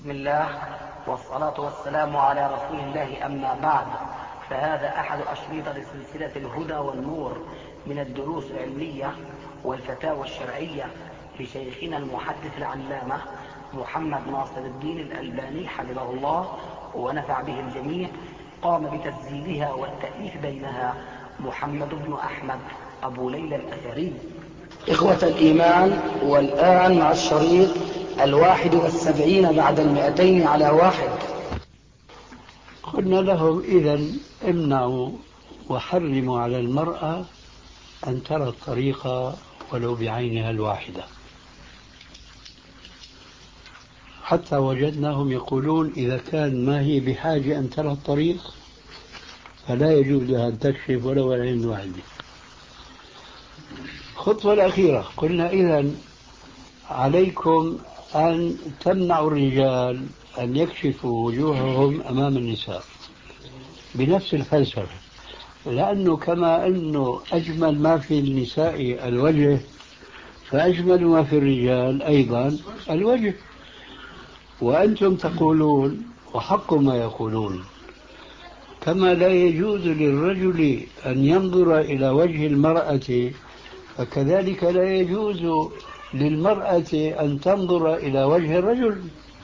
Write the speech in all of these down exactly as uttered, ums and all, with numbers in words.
بسم الله والصلاة والسلام على رسول الله، أما بعد، فهذا أحد أشريط لسلسلة الهدى والنور من الدروس العلمية والفتاوى الشرعية لشيخنا المحدث العلامة محمد ناصر الدين الألباني حفظه الله ونفع به الجميع. قام بتسجيلها والتأليف بينها محمد بن أحمد أبو ليلى الأثري. إخوة الإيمان، والآن مع الشريط الواحد والسبعين بعد المئتين على واحد. قلنا لهم إذن امنعوا وحرموا على المرأة أن ترى الطريقة ولو بعينها الواحدة، حتى وجدناهم يقولون إذا كان ما هي بحاجة أن ترى الطريق فلا يجوز لها أن تكشف ولو العين الواحدة. الخطوة الأخيرة قلنا إذن عليكم أن تمنعوا الرجال أن يكشفوا وجوههم أمام النساء بنفس الفلسفة، لأنه كما أنه أجمل ما في النساء الوجه فأجمل ما في الرجال أيضا الوجه. وأنتم تقولون وحق ما يقولون، كما لا يجوز للرجل أن ينظر إلى وجه المرأة فكذلك لا يجوز للمرأة أن تنظر إلى وجه الرجل،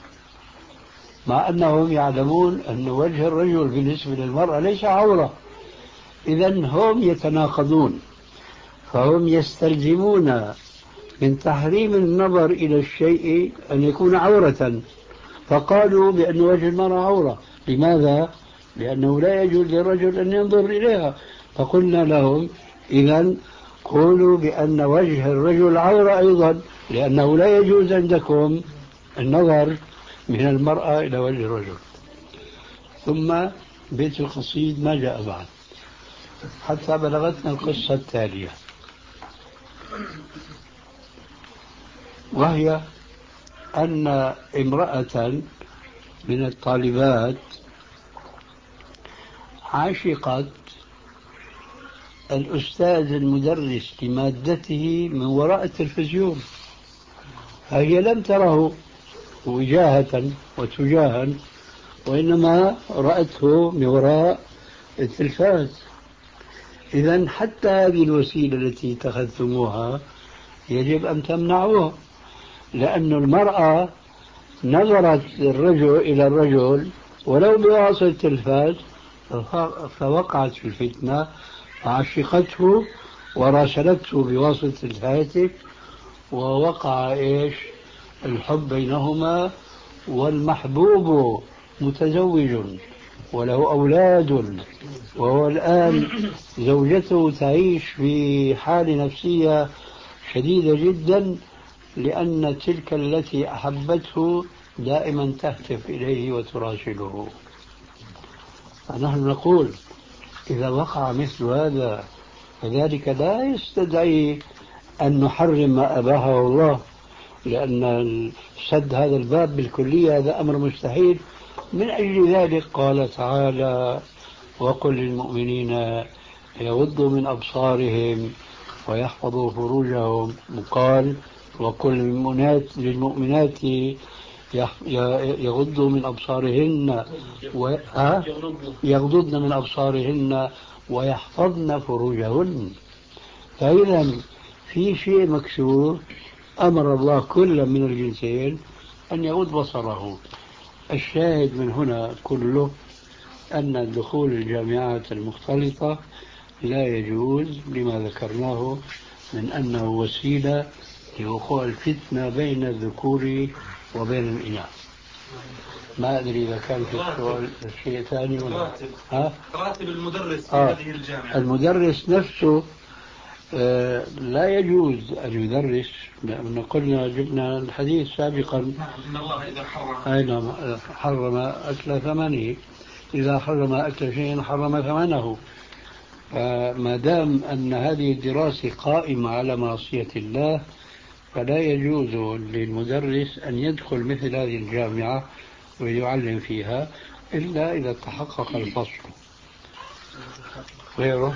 مع أنهم يعلمون أن وجه الرجل بالنسبة للمرأة ليس عورة. إذن هم يتناقضون، فهم يستلزمون من تحريم النظر إلى الشيء أن يكون عورة، فقالوا بأن وجه المرأة عورة. لماذا؟ لأنه لا يجوز للرجل أن ينظر إليها. فقلنا لهم إذن قولوا بأن وجه الرجل عورة أيضا، لأنه لا يجوز عندكم النظر من المرأة إلى وجه الرجل. ثم بيت القصيد ما جاء بعد حتى بلغتنا القصة التالية، وهي أن امرأة من الطالبات عاشقت الأستاذ المدرس لمادته من وراء التلفزيون، فهي لم تره وجاهة وتجاها، وإنما رأته من وراء التلفاز. إذن حتى هذه الوسيلة التي اتخذتموها يجب أن تمنعوها، لأن المرأة نظرت الرجل إلى الرجل ولو بواسطة التلفاز فوقعت في الفتنة وعشقته وراسلته بواسطة الهاتف، ووقع إيش الحب بينهما، والمحبوب متزوج وله أولاد، وهو الآن زوجته تعيش في حالة نفسية شديدة جدا، لأن تلك التي أحبته دائما تهتف إليه وتراسله. فنحن نقول إذا وقع مثل هذا فذلك لا يستدعي أن نحرم ما أباحه الله، لأن سد هذا الباب بالكلية هذا أمر مستحيل. من أجل ذلك قال تعالى: وقل للمؤمنين يغضوا من أبصارهم ويحفظوا فروجهم. وقال: وقل للمؤمنات يغضوا من أبصارهن يغضضن من أبصارهن ويحفظن فروجهن. فإذا في شيء مكسور أمر الله كل من الجنسين أن يغض بصره. الشاهد من هنا كله أن دخول الجامعات المختلطة لا يجوز لما ذكرناه من أنه وسيلة لوقوع الفتنة بين الذكور وبين الإناث. ما أدري إذا كان في السؤال شيء ثاني ولا راتب. ها؟ راتب المدرس في آه. هذه الجامعة. المدرس نفسه آه لا يجوز أن يدرس، لأن قلنا جبنا الحديث سابقا: إن الله إذا حرم أين حرم أكل ثمنه، إذا حرم أكل شيء حرم ثمنه. فما دام أن هذه الدراسة قائمة على معصية الله فلا يجوز للمدرس أن يدخل مثل هذه الجامعة ويعلم فيها إلا إذا تحقق الفصل. غيره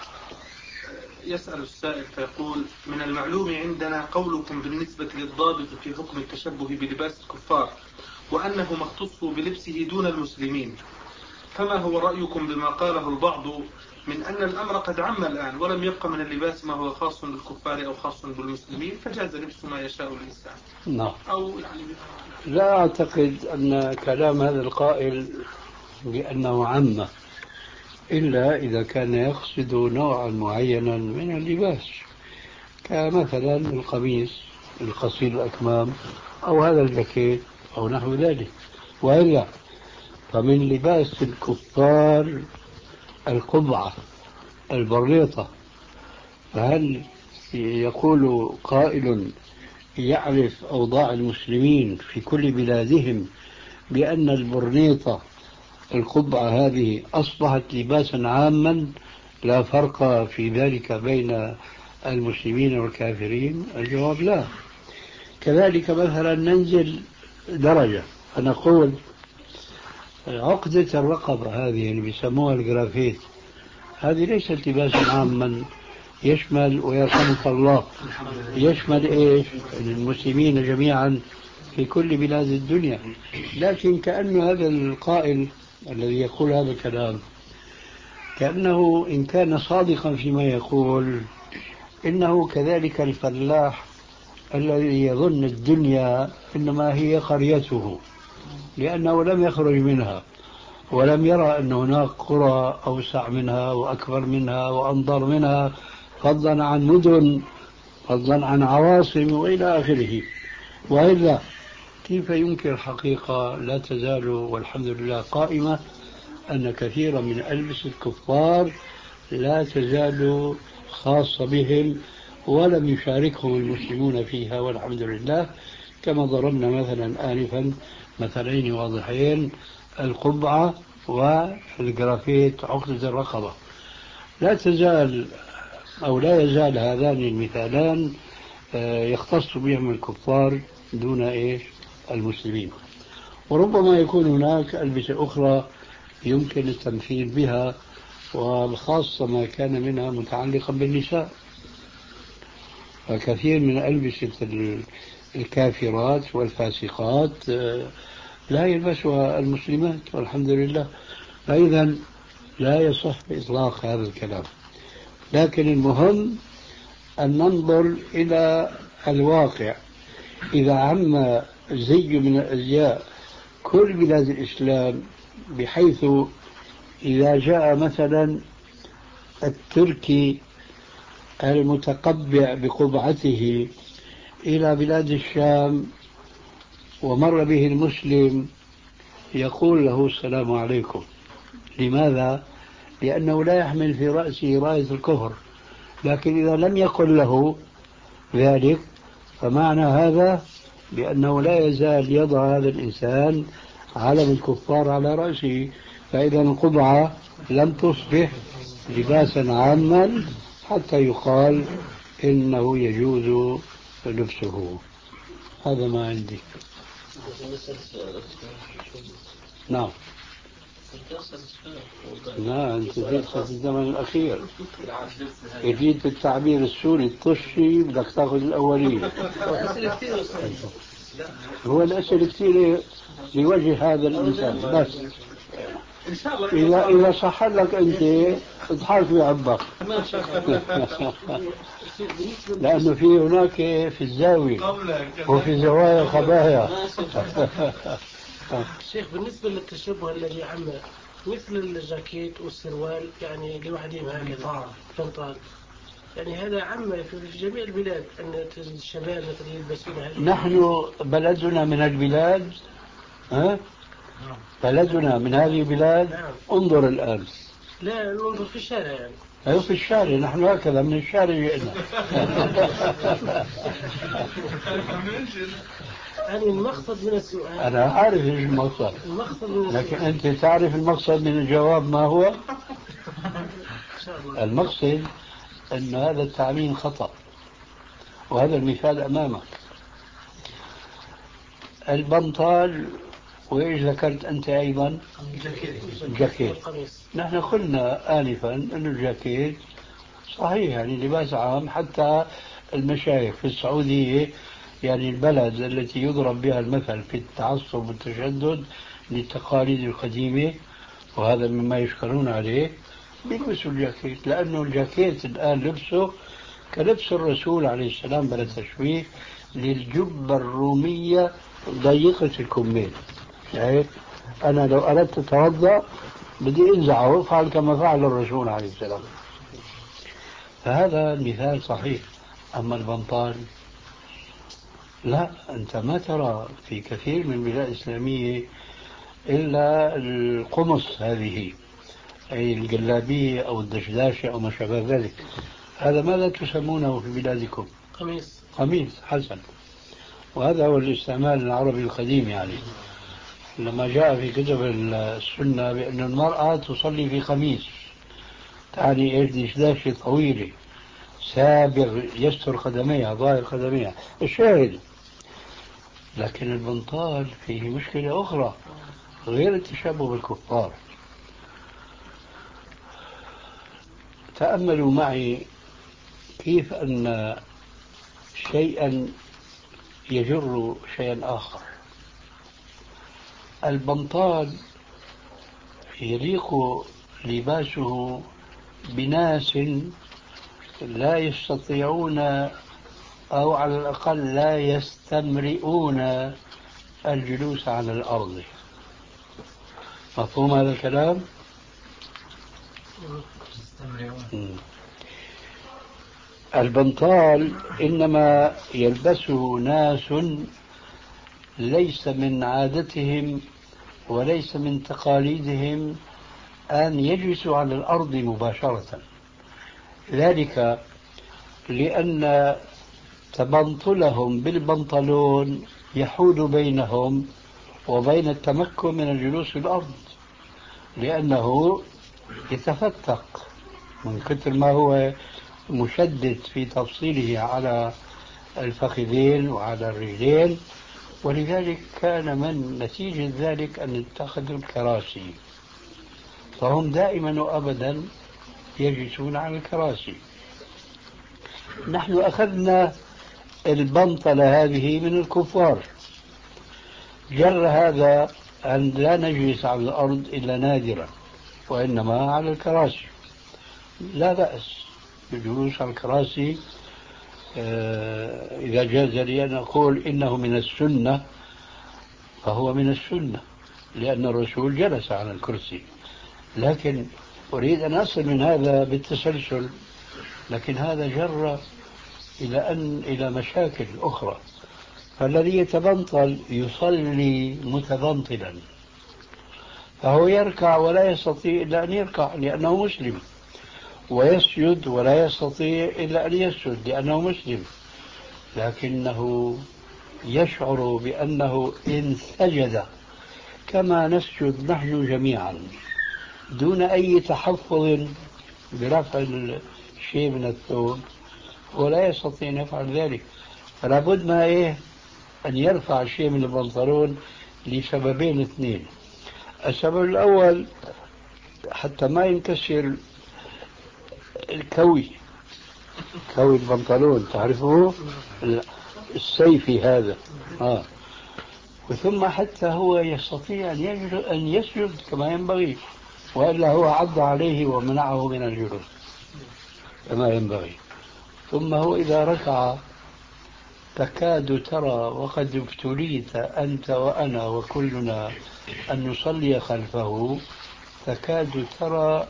يسأل السائل فيقول: من المعلوم عندنا قولكم بالنسبة للضابط في حكم التشبه بلباس الكفار، وأنه مختص بلبسه دون المسلمين، فما هو رأيكم بما قاله البعض من أن الأمر قد عم الآن ولم يبق من اللباس ما هو خاص بالكفار أو خاص بالمسلمين، فجاز لبس ما يشاء الإنسان؟ نعم. أو يعني لا أعتقد أن كلام هذا القائل بأنه عامة، إلا إذا كان يقصد نوعا معينا من اللباس، كمثلا القميص القصير الأكمام أو هذا الجاكيت أو نحو ذلك. وإلا فمن لباس الكفار القبعة البريطة، فهل يقول قائل يعرف أوضاع المسلمين في كل بلادهم بأن البرنيطة القبعة هذه أصبحت لباسا عاما لا فرق في ذلك بين المسلمين والكافرين؟ الجواب لا. كذلك مثلا ننزل درجة فنقول عقدة الرقبة هذه اللي بيسموها الجرافيت، هذه ليست لباسا عاما يشمل، ويرحمك الله، يشمل إيش؟ المسلمين جميعا في كل بلاد الدنيا. لكن كأن هذا القائل الذي يقول هذا الكلام كأنه إن كان صادقا فيما يقول إنه كذلك الفلاح الذي يظن الدنيا إنما هي قريته، لأنه لم يخرج منها ولم يرى أن هناك قرى أوسع منها وأكبر منها وأنظر منها، فضلا عن مدن، فضلا عن عواصم وإلى آخره. وإلا كيف يمكن الحقيقة لا تزال والحمد لله قائمة أن كثيرا من ألبسة الكفار لا تزال خاصة بهم ولم يشاركهم المسلمون فيها والحمد لله، كما ضربنا مثلا آنفا مثلين واضحين: القبعة والجرافيت عقدة الرقبة. لا تزال أو لا يزال هذان المثالان يختص بهم الكفار دون إيش؟ المسلمين. وربما يكون هناك ألبسة أخرى يمكن التمثيل بها، والخاصة ما كان منها متعلقا بالنساء، فكثير من ألبسة الكافرات والفاسقات لا يلبسها المسلمات والحمد لله. فإذا لا يصح إطلاق هذا الكلام، لكن المهم أن ننظر إلى الواقع. إذا عم زي من الأزياء كل بلاد الإسلام، بحيث إذا جاء مثلا التركي المتقبع بقبعته إلى بلاد الشام ومر به المسلم يقول له السلام عليكم. لماذا؟ لأنه لا يحمل في رأسه راية الكفر. لكن إذا لم يقل له ذلك فمعنى هذا بأنه لا يزال يضع هذا الإنسان علم الكفار على رأسه. فإذا القبعة لم تصبح لباسا عاما حتى يقال إنه يجوز لبسه. هذا ما عندي. نعم. لا، أنت جيت في الزمن الأخير، جيت بالتعبير السوري الطشي، بدك تاخذ الأولية. هو الأسئلة كثيرة لوجه هذا الإنسان بس. إذا إذا صح لك أنت اضحك بعبك. لأنه في هناك في الزاوية وفي زوايا خبايا. شيخ، بالنسبة للتشبه الذي عم مثل الجاكيت والسروال يعني لوحدهم هكذا فنطال، يعني هذا عم في جميع البلاد أن الشباب مثلا يلبسون هذا. نحن بلدنا من البلاد، ها؟ بلدنا من هذه البلاد. نعم. انظر الآن. لا، ننظر في الشارع يعني. أيوة في الشارع، نحن هكذا من الشارع جئنا. يعني المقصد من السؤال، أنا عارف إيش المقصد، المقصد من السؤال. لكن أنت تعرف المقصد من الجواب ما هو؟ إن شاء الله. المقصد أن هذا التعميم خطأ، وهذا المثال أمامك. البنطال، وإيش ذكرت أنت أيضا؟ الجاكيت. نحن قلنا آنفا أن الجاكيت صحيح يعني لباس عام، حتى المشايخ في السعودية يعني البلد التي يضرب بها المثل في التعصب والتشدد للتقاليد القديمة، وهذا مما يشكرون عليه، بيلبسوا الجاكيت، لأنه الجاكيت الآن لبسه كلبس الرسول عليه السلام بلا تشويه للجبة الرومية ضيقة الكمين. يعني أنا لو أردت أتوضأ بدي أنزعه وأفعل كما فعل الرسول عليه السلام. فهذا المثال صحيح. أما البنطال لا، أنت ما ترى في كثير من البلاد الإسلامية إلا القمص هذه، أي الجلابية أو الدشداشة أو ما شابه ذلك. هذا ماذا تسمونه في بلادكم؟ قميص. قميص، حسن. وهذا هو الاستعمال العربي القديم. يعني لما جاء في كتب السنة بأن المرأة تصلي في قميص، تعني إيش؟ دشداشة طويلة سابغ يستر قدميها، ظاهر قدميها، الشاهد. لكن البنطال فيه مشكلة أخرى غير التشبه بالكفار. تأملوا معي كيف أن شيئا يجر شيئا آخر. البنطال يليق لباسه بناس لا يستطيعون أو على الأقل لا يستمرئون الجلوس على الأرض. مفهوم هذا الكلام؟ البنطال إنما يلبسه ناس ليس من عادتهم وليس من تقاليدهم أن يجلسوا على الأرض مباشرة، ذلك لأن تبنطلهم بالبنطلون يحول بينهم وبين التمكن من الجلوس في الأرض، لأنه يتفتق من كثر ما هو مشدد في تفصيله على الفخذين وعلى الرجلين. ولذلك كان من نتيجة ذلك أن اتخذوا الكراسي، فهم دائما وأبدا يجلسون على الكراسي. نحن أخذنا البنطلة هذه من الكفار، جر هذا أن لا نجلس على الأرض إلا نادرا وإنما على الكراسي. لا بأس بالجلوس على الكراسي إذا جاز لي أن أقول إنه من السنة فهو من السنة، لأن الرسول جلس على الكرسي. لكن أريد أن أصل من هذا بالتسلسل، لكن هذا جر إلى أن إلى مشاكل أخرى. فالذي يتبنطل يصلي متبنطلا، فهو يركع ولا يستطيع إلا أن يركع لأنه مسلم، ويسجد ولا يستطيع إلا أن يسجد لأنه مسلم، لكنه يشعر بأنه إن سجد كما نسجد نحن جميعا دون أي تحفظ برفع الشيء من الثوب، ولا يستطيع أن يفعل ذلك. فلا بد ما إيه أن يرفع شيء من البنطلون لسببين اثنين. السبب الأول حتى ما ينكسر الكوي، كوي البنطلون تعرفه السيفي هذا آه. وثم حتى هو يستطيع أن يسجد كما ينبغي، وإلا هو عض عليه ومنعه من الجلوس كما ينبغي. ثم هو إذا ركع تكاد ترى وقد ابتليت أنت وأنا وكلنا أن نصلي خلفه، تكاد ترى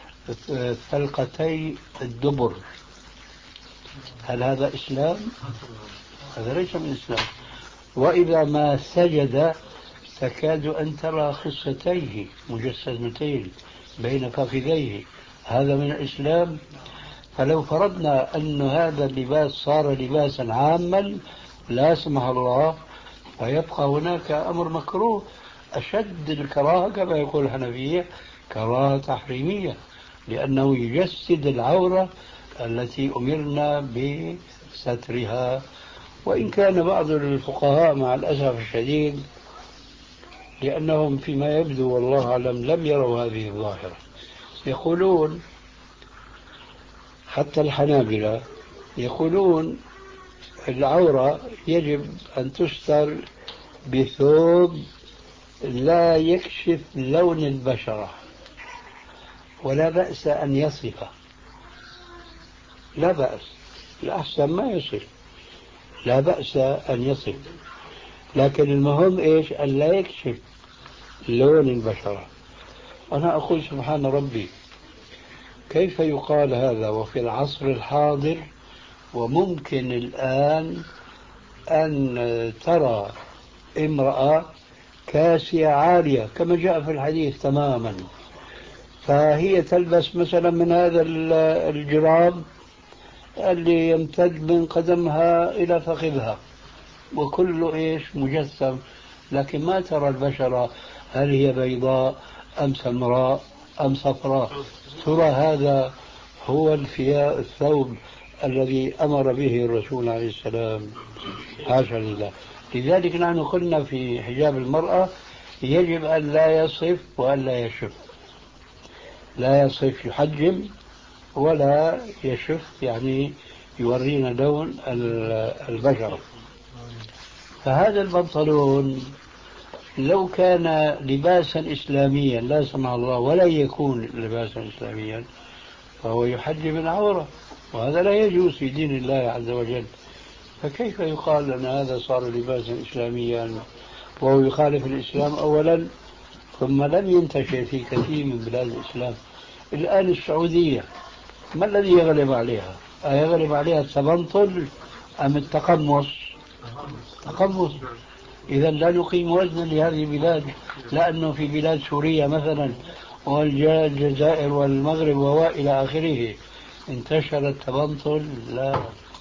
فلقتي الدبر. هل هذا إسلام؟ هذا ليس من إسلام. وإذا ما سجد تكاد أن ترى خصتيه مجسمتين بين فخذيه. هذا من الإسلام؟ فلو فرضنا أن هذا اللباس صار لباسا عاما لا سمح الله، فيبقى هناك أمر مكروه أشد الكراهة كما يقول الحنفية كراهة تحريمية، لأنه يجسد العورة التي أمرنا بسترها. وإن كان بعض الفقهاء مع الأسف الشديد لأنهم فيما يبدو والله أعلم لم يروا هذه الظاهرة، يقولون حتى الحنابلة يقولون العورة يجب أن تستر بثوب لا يكشف لون البشرة، ولا بأس أن يصفه، لا بأس، الأحسن ما يصف، لا بأس أن يصف، لكن المهم إيش؟ أن لا يكشف لون البشرة. أنا أقول سبحان ربي، كيف يقال هذا وفي العصر الحاضر؟ وممكن الآن أن ترى امرأة كاسية عارية كما جاء في الحديث تماما، فهي تلبس مثلا من هذا الجراب اللي يمتد من قدمها إلى فخذها وكله إيش مجسم، لكن ما ترى البشرة هل هي بيضاء أم سمراء أم صفراء. ترى هذا هو الثياب الثوب الذي أمر به الرسول عليه السلام؟ حاشا لله. لذلك نحن قلنا في حجاب المرأة يجب أن لا يصف وأن لا يشف، لا يصف يحجم ولا يشف يعني يورينا لون البشرة. فهذا البنطلون لو كان لباسا إسلاميا لا سمح الله ولا يكون لباسا إسلاميا فهو يحجب العورة، وهذا لا يجوز في دين الله عز وجل. فكيف يقال أن هذا صار لباسا إسلاميا وهو يخالف الإسلام أولا، ثم لم ينتشر في كثير من بلاد الإسلام. الآن السعودية ما الذي يغلب عليها؟ يغلب عليها التبنطل أم التقمص؟ تقمص. إذا لا نقيم وزنا لهذه البلاد، لأنه في بلاد سوريا مثلا والجزائر والمغرب وإلى آخره انتشر التبنطل. لا،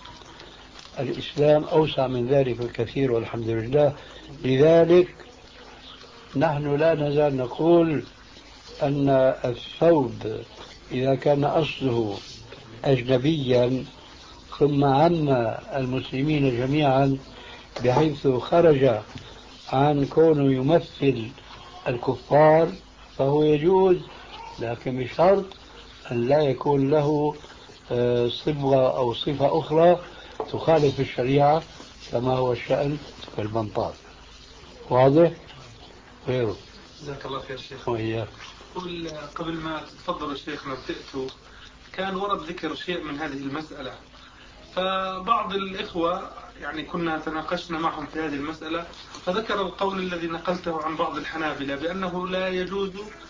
الإسلام أوسع من ذلك الكثير والحمد لله. لذلك نحن لا نزال نقول أن الثوب إذا كان أصله أجنبيا ثم عم المسلمين جميعا بحيث خرج عن كونه يمثل الكفار فهو يجوز، لكن بشرط أن لا يكون له صبغة أو صفة أخرى تخالف الشريعة كما هو الشأن في البنطال. واضح؟ غيره. جزاك الله خير شيخ. وإياك. قبل قبل ما تتفضل الشيخ نبتئتوا كان ورد ذكر شيء من هذه المسألة، فبعض الإخوة يعني كنا تناقشنا معهم في هذه المسألة، فذكر القول الذي نقلته عن بعض الحنابلة بأنه لا يجوز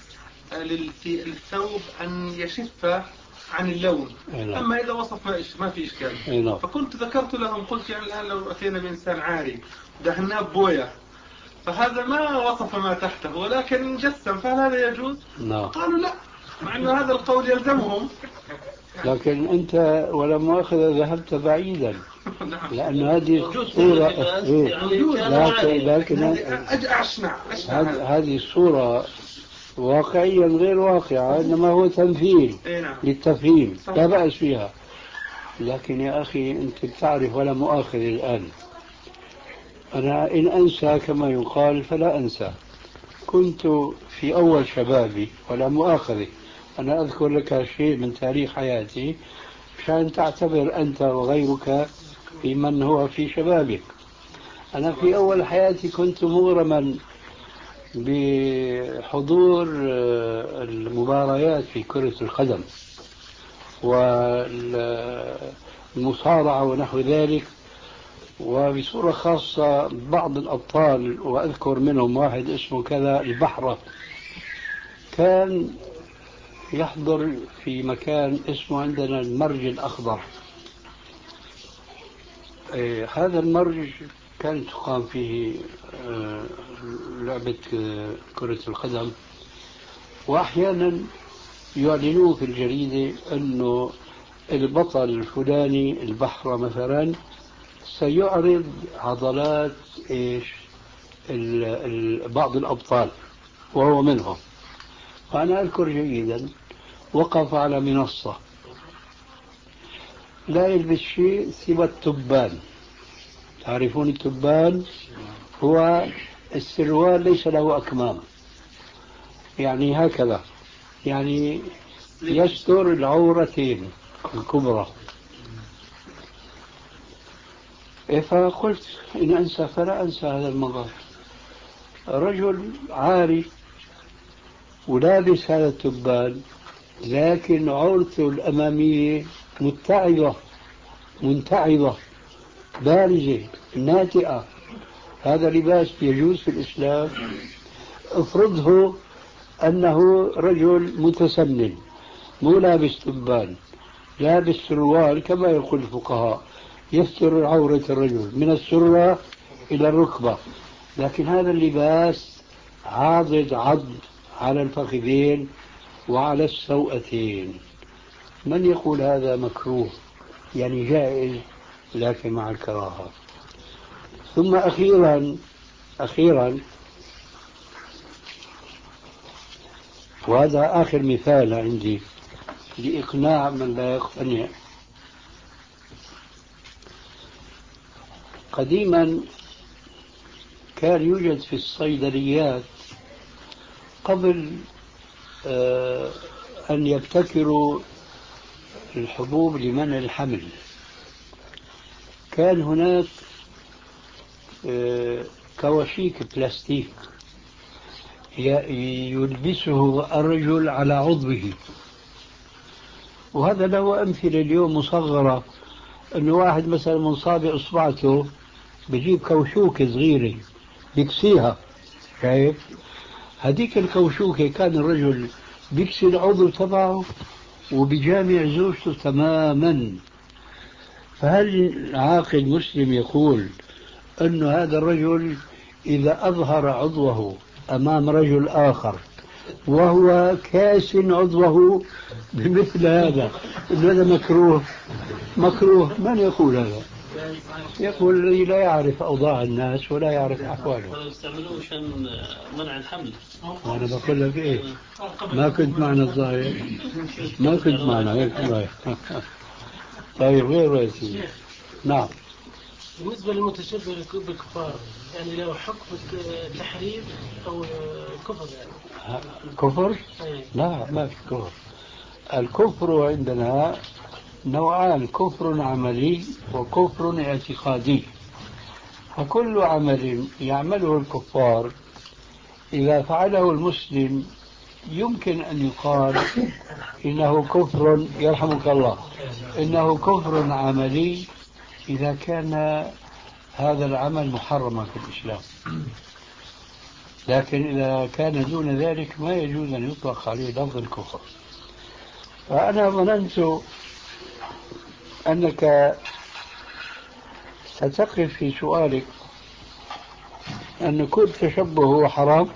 للثوب أن يشف عن اللون، أما إذا وصف ما في إشكال. فكنت ذكرت لهم قلت يعني الآن لو أتينا بإنسان عاري دهناه بوية فهذا ما وصف ما تحته ولكن جسم، فهل هذا يجوز؟ قالوا لا، مع أن هذا القول يلزمهم. لكن أنت ولا مؤاخذة ذهبت بعيدا، لأن هذه الصورة لكن هذه الصورة واقعيا غير واقعة، إنما هو تمثيل للتفهيم لا بأس فيها. لكن يا أخي أنت تعرف ولا مؤاخذ الآن، أنا إن أنسى كما يقال فلا أنسى، كنت في أول شبابي ولا مؤاخذة، أنا أذكر لك شيء من تاريخ حياتي عشان تعتبر أنت وغيرك في من هو في شبابك. أنا في أول حياتي كنت مغرما بحضور المباريات في كرة القدم والمصارعة ونحو ذلك، وبصورة خاصة بعض الأبطال، وأذكر منهم واحد اسمه كذا البحرة، كان يحضر في مكان اسمه عندنا المرج الأخضر. إيه هذا المرج كانت تقام فيه آه لعبة آه كرة القدم، وأحيانا يعلنون في الجريدة أنه البطل الفلاني البحرة مثلا سيعرض عضلات إيش ال ال بعض الأبطال وهو منهم. وأنا أذكر جيدا وقف على منصة لا يلبس شيء سوى التبان. تعرفون التبان؟ هو السروال ليس له أكمام، يعني هكذا، يعني يستر العورتين الكبرى. فقلت إن أنسى فلا أنسى هذا المظهر، رجل عاري ولابس هذا التبان، لكن عورته الأمامية متعظة منتعظة بارزة ناتئة. هذا لباس يجوز في الإسلام؟ افرضه أنه رجل متسنن مو لابس تبان، لابس سروال كما يقول الفقهاء يستر عورة الرجل من السرة إلى الركبة، لكن هذا اللباس عاضد عض على الفخذين وعلى السوأتين، من يقول هذا مكروه؟ يعني جائز لكن مع الكراهة. ثم أخيرا أخيرا وهذا آخر مثال عندي لإقناع من لا يقتنع. قديما كان يوجد في الصيدليات قبل آه أن يبتكروا الحبوب لمنع الحمل، كان هناك آه كواشيك بلاستيك يلبسه الرجل على عضوه، وهذا له أمثلة اليوم مصغرة، أنه واحد مثلا من صابع إصبعته بجيب كوشوكة صغيرة بيكسيها، شايف؟ هذيك الكوشوكة كان الرجل بيكسي العضو تبعه وبجامع زوجته تماما. فهل عاقل مسلم يقول أن هذا الرجل إذا أظهر عضوه أمام رجل آخر وهو كاس عضوه بمثل هذا إن هذا مكروه؟ مكروه. من يقول هذا؟ يقول الذي لا يعرف أوضاع الناس ولا يعرف أحوالهم. يستعملوه عشان منع الحمل. وأنا بقول لك إيه، ما كنت معنا الظاهر، ما كنت معنا هيك. طيب غير رأيتي. نعم. بالنسبة للمتشبه بالكفار يعني له حكم تحريم أو كفر يعني؟ كفر؟ لا ما في كفر. الكفر عندنا نوعان، كفر عملي وكفر اعتقادي. فكل عمل يعمله الكفار إذا فعله المسلم يمكن أن يقال إنه كفر، يرحمك الله، إنه كفر عملي إذا كان هذا العمل محرما في الإسلام، لكن إذا كان دون ذلك ما يجوز أن يطلق عليه لفظ الكفر. فأنا ظننت أنك ستقف في سؤالك أن كل تشبه هو حرام.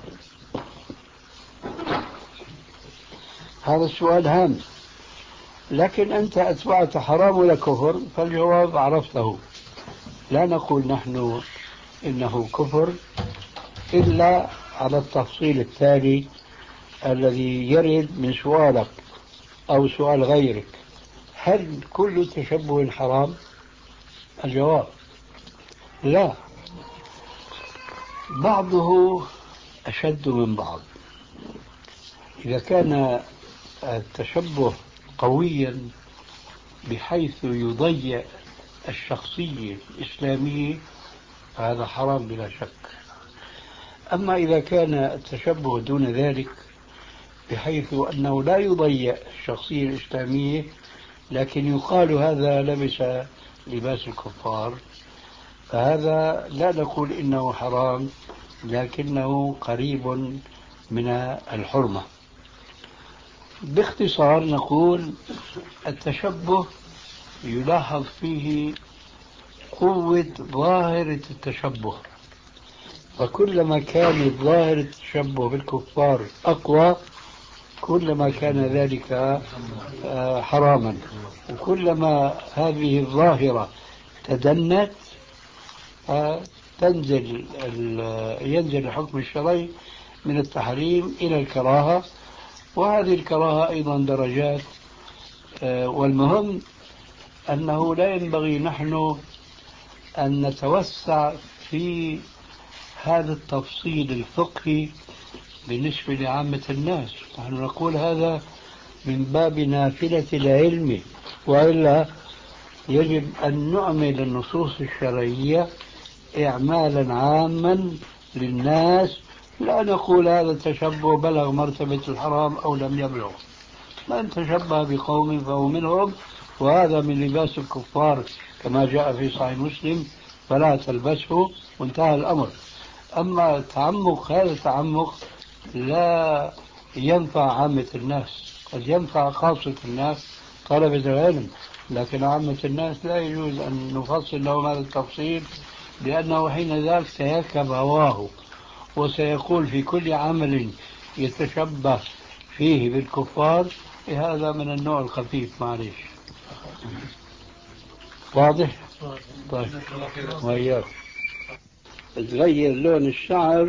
هذا السؤال هام، لكن أنت أتبعت حرام ولا كفر، فالجواب عرفته. لا نقول نحن إنه كفر إلا على التفصيل التالي الذي يرد من سؤالك أو سؤال غيرك: هل كل تشبه حرام؟ الجواب لا، بعضه أشد من بعض. إذا كان التشبه قويا بحيث يضيع الشخصية الإسلامية فهذا حرام بلا شك. أما إذا كان التشبه دون ذلك بحيث أنه لا يضيع الشخصية الإسلامية لكن يقال هذا لبس لباس الكفار، فهذا لا نقول إنه حرام لكنه قريب من الحرمة. باختصار نقول التشبه يلاحظ فيه قوة ظاهرة التشبه، فكلما كانت ظاهرة التشبه بالكفار أقوى كلما كان ذلك حراما، وكلما هذه الظاهرة تدنت تنزل ينزل الحكم الشرعي من التحريم إلى الكراهة، وهذه الكراهة أيضا درجات. والمهم أنه لا ينبغي نحن أن نتوسع في هذا التفصيل الفقهي بالنسبة لعامة الناس. نحن نقول هذا من باب نافلة العلم، وإلا يجب أن نعمل النصوص الشرعية إعمالا عاما للناس، لا نقول هذا التشبه بلغ مرتبة الحرام أو لم يبلغ. من تشبه بقوم فهو منهم، وهذا من لباس الكفار كما جاء في صحيح مسلم، فلا تلبسه، وانتهى الأمر. أما التعمق هذا التعمق لا ينفع عامة الناس، قد ينفع خاصة الناس طلبة العلم، لكن عامة الناس لا يجوز أن نفصل لهم هذا التفصيل، لأنه حين ذاك سيركب هواه وسيقول في كل عمل يتشبه فيه بالكفار. هذا من النوع الخفيف، معلش. واضح؟ طيب، وياك تغير لون الشعر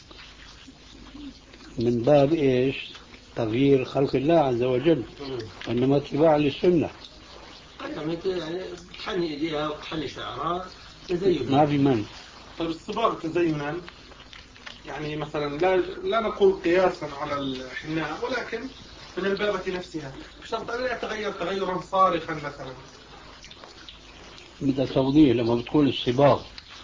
من باب إيش؟ تغيير خلق الله عز وجل، إنما اتباع للسنة. يعني تحني إيديها وتحني شعرها تزين، ما في من. طيب الصباغ تزينا، يعني مثلا لا لا نقول قياسا على الحناء، ولكن من البابة نفسها بشرط أن لا يتغير تغيرا صارخا مثلا. بدها توضيح. لما بتقول الصباغ،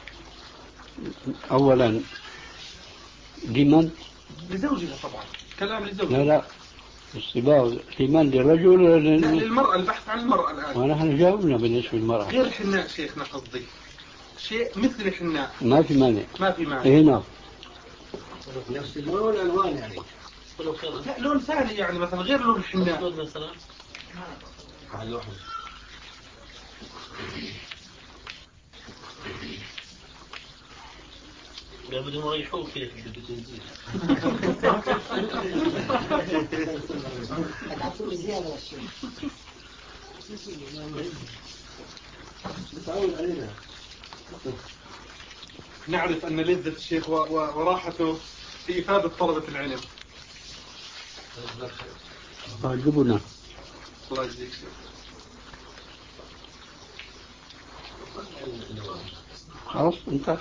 أولا لمن؟ لزوجها طبعا، كلام لزوجها. لا لا، الصباغ لمن؟ للرجل ولا لل... لا للمرأة، البحث عن المرأة الآن. ونحن جاوبنا بالنسبة للمرأة. غير الحناء شيخنا قصدي شيء مثل الحناء. ما في مانع. ما في مانع. إيه نعم. نفس اللون والألوان يعني. لا لون ثاني يعني مثلا غير لون الحناء. مثلا واحد واحد. بدهم يريحوك كيف بالتنزيل. هتعطوني زيادة الشيء. بتعود علينا. نعرف أن لذة الشيخ وراحته في إفادة طلبة العلم. أعجبنا. الله يجزيك شيخ. خلاص انت.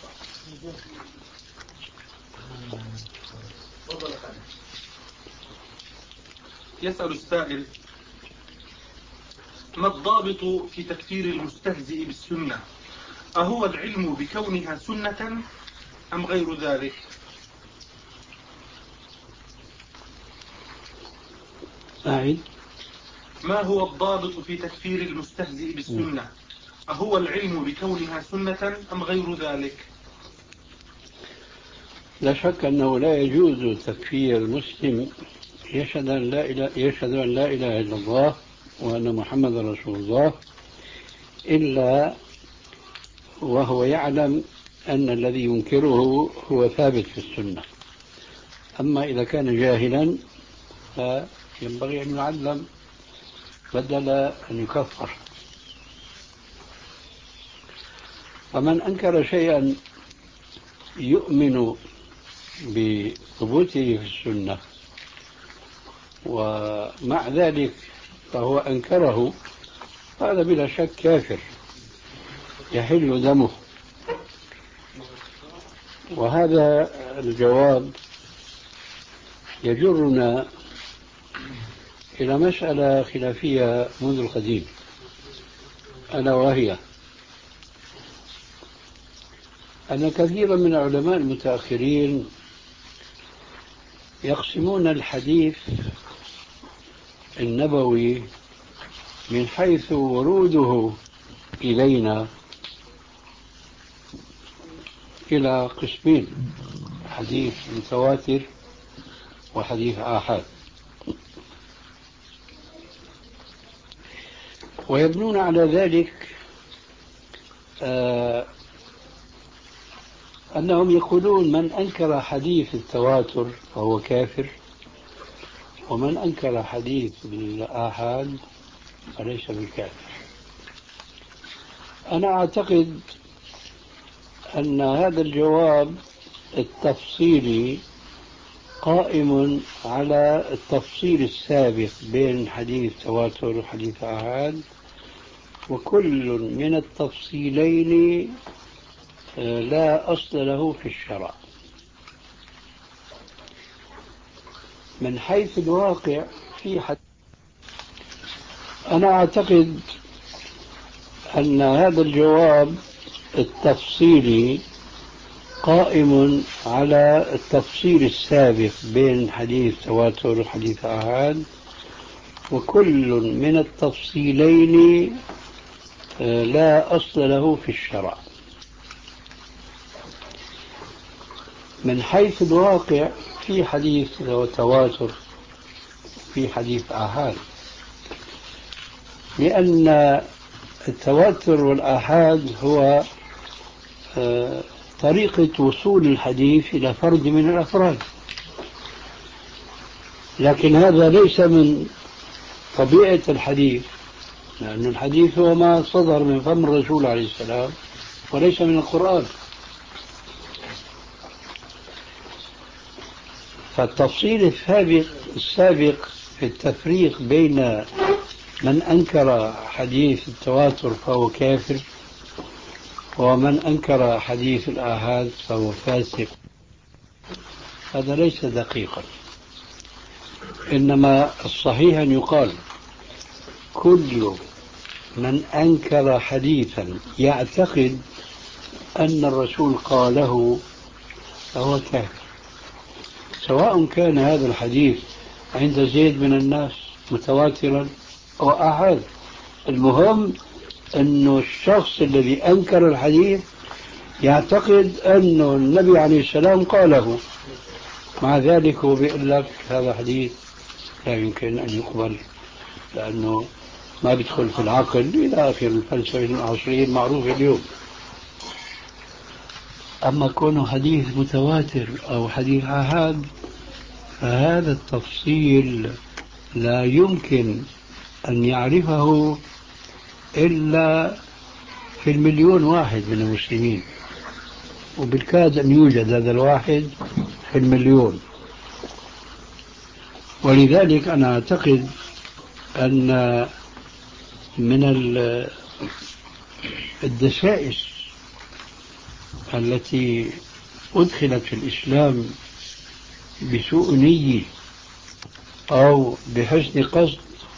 يسأل السائل: ما الضابط في تكفير المستهزئ بالسنة؟ أهو العلم بكونها سنة أم غير ذلك؟ أعيد. ما هو الضابط في تكفير المستهزئ بالسنة؟ أهو العلم بكونها سنة أم غير ذلك؟ لا شك أنه لا يجوز تكفير المسلم يشهد أن لا إله يشهد أن لا إله إلا الله وأن محمد رسول الله إلا وهو يعلم أن الذي ينكره هو ثابت في السنة. أما إذا كان جاهلا فينبغي أن يعلم بدل أن يكفر. فمن أنكر شيئا يؤمن بثبوته في السنة ومع ذلك فهو أنكره، هذا بلا شك كافر يحل دمه. وهذا الجواب يجرنا إلى مسألة خلافية منذ القديم، ألا وهي أن كثيرا من علماء المتأخرين يقسمون الحديث النبوي من حيث وروده إلينا إلى قسمين: حديث متواتر وحديث آحاد. ويبنون على ذلك آه أنهم يقولون من أنكر حديث التواتر فهو كافر، ومن أنكر حديث الآحاد فليس بالكافر. أنا أعتقد أن هذا الجواب التفصيلي قائم على التفصيل السابق بين حديث تواتر وحديث آحاد، وكل من التفصيلين لا أصل له في الشرع. من حيث الواقع في حد أنا أعتقد أن هذا الجواب التفصيلي قائم على التفصيل السابق بين حديث تواتر وحديث آحاد، وكل من التفصيلين لا أصل له في الشرع. من حيث الواقع في حديث تواتر في حديث آحاد، لأن التواتر والآحاد هو طريقة وصول الحديث إلى فرد من الأفراد، لكن هذا ليس من طبيعة الحديث، لأن الحديث هو ما صدر من فم الرسول عليه السلام وليس من القرآن. فالتفصيل السابق السابق في التفريق بين من أنكر حديث التواتر فهو كافر ومن أنكر حديث الآحاد فهو فاسق، هذا ليس دقيقا. إنما الصحيح أن يقال كل من أنكر حديثا يعتقد أن الرسول قاله فهو كافر، سواء كان هذا الحديث عند زيد من الناس متواترا أو آحاد. المهم أن الشخص الذي أنكر الحديث يعتقد أن النبي عليه السلام قاله، مع ذلك هو بيقول لك هذا حديث لا يمكن أن يقبل لأنه ما بيدخل في العقل إلى آخر الفلسفة العصرية المعروفة اليوم. أما كونه حديث متواتر أو حديث آحاد فهذا التفصيل لا يمكن أن يعرفه إلا في المليون واحد من المسلمين، وبالكاد أن يوجد هذا الواحد في المليون. ولذلك أنا أعتقد أن من الدسائس التي أدخلت في الإسلام بسوء نية أو بحسن قصد،